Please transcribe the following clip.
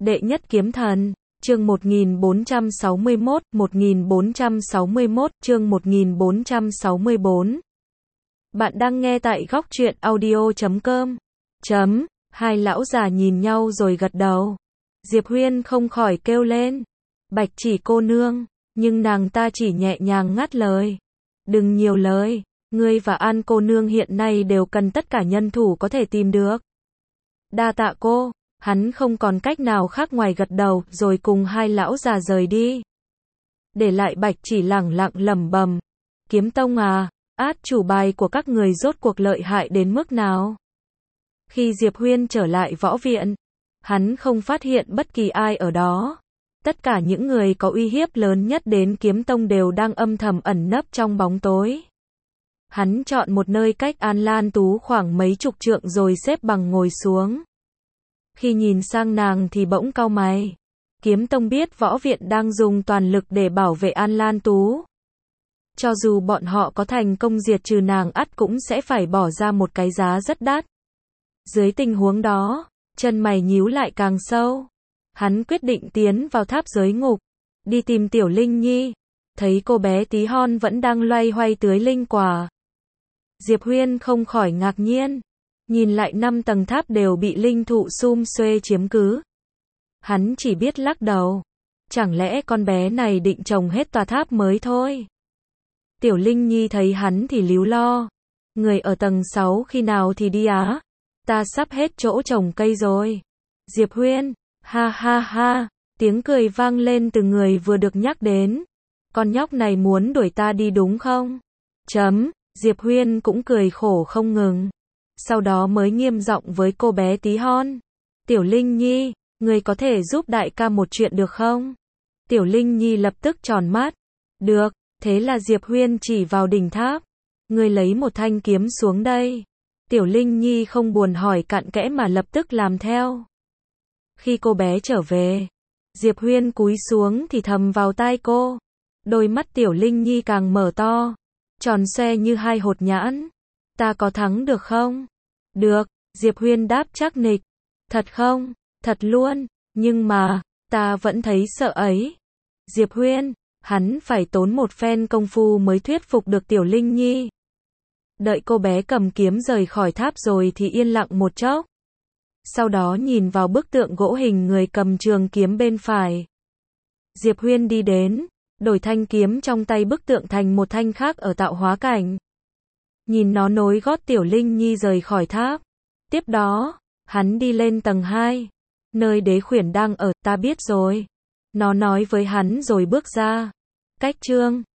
Đệ nhất kiếm thần, chương 1461, chương 1464. Bạn đang nghe tại góc truyện audio.com. Hai lão già nhìn nhau rồi gật đầu. Diệp Huyên không khỏi kêu lên. Bạch Chỉ cô nương, nhưng nàng ta chỉ nhẹ nhàng ngắt lời. Đừng nhiều lời, ngươi và An cô nương hiện nay đều cần tất cả nhân thủ có thể tìm được. Đa tạ cô. Hắn không còn cách nào khác ngoài gật đầu, rồi cùng hai lão già rời đi. Để lại Bạch Chỉ lẳng lặng lẩm bẩm. Kiếm tông à, át chủ bài của các người rốt cuộc lợi hại đến mức nào? Khi Diệp Huyên trở lại võ viện, hắn không phát hiện bất kỳ ai ở đó. Tất cả những người có uy hiếp lớn nhất đến kiếm tông đều đang âm thầm ẩn nấp trong bóng tối. Hắn chọn một nơi cách An Lan Tú khoảng mấy chục trượng rồi xếp bằng ngồi xuống. Khi nhìn sang nàng thì bỗng cau mày. Kiếm tông biết võ viện đang dùng toàn lực để bảo vệ An Lan Tú. Cho dù bọn họ có thành công diệt trừ nàng ắt cũng sẽ phải bỏ ra một cái giá rất đắt. Dưới tình huống đó, chân mày nhíu lại càng sâu. Hắn quyết định tiến vào tháp giới ngục, đi tìm Tiểu Linh Nhi. Thấy cô bé tí hon vẫn đang loay hoay tưới linh quả. Diệp Huyên không khỏi ngạc nhiên. Nhìn lại 5 tầng tháp đều bị linh thụ sum xuê chiếm cứ. Hắn chỉ biết lắc đầu. Chẳng lẽ con bé này định trồng hết tòa tháp mới thôi? Tiểu Linh Nhi thấy hắn thì líu lo. Người ở tầng 6 khi nào thì đi á? Ta sắp hết chỗ trồng cây rồi. Diệp Huyên, ha ha ha, tiếng cười vang lên từ người vừa được nhắc đến. Con nhóc này muốn đuổi ta đi đúng không? Diệp Huyên cũng cười khổ không ngừng. Sau đó mới nghiêm giọng với cô bé tí hon. Tiểu Linh Nhi, người có thể giúp đại ca một chuyện được không? Tiểu Linh Nhi lập tức tròn mắt. Được, thế là Diệp Huyên chỉ vào đỉnh tháp. Người lấy một thanh kiếm xuống đây. Tiểu Linh Nhi không buồn hỏi cặn kẽ mà lập tức làm theo. Khi cô bé trở về, Diệp Huyên cúi xuống thì thầm vào tai cô. Đôi mắt Tiểu Linh Nhi càng mở to, tròn xoe như hai hột nhãn. Ta có thắng được không? Được, Diệp Huyên đáp chắc nịch. Thật không? Thật luôn, nhưng mà, ta vẫn thấy sợ ấy. Diệp Huyên, hắn phải tốn một phen công phu mới thuyết phục được Tiểu Linh Nhi. Đợi cô bé cầm kiếm rời khỏi tháp rồi thì yên lặng một chốc. Sau đó nhìn vào bức tượng gỗ hình người cầm trường kiếm bên phải. Diệp Huyên đi đến, đổi thanh kiếm trong tay bức tượng thành một thanh khác ở tạo hóa cảnh. Nhìn nó nối gót Tiểu Linh Nhi rời khỏi tháp. Tiếp đó, hắn đi lên tầng 2. Nơi đế khuyển đang ở, ta biết rồi. Nó nói với hắn rồi bước ra. Cách chương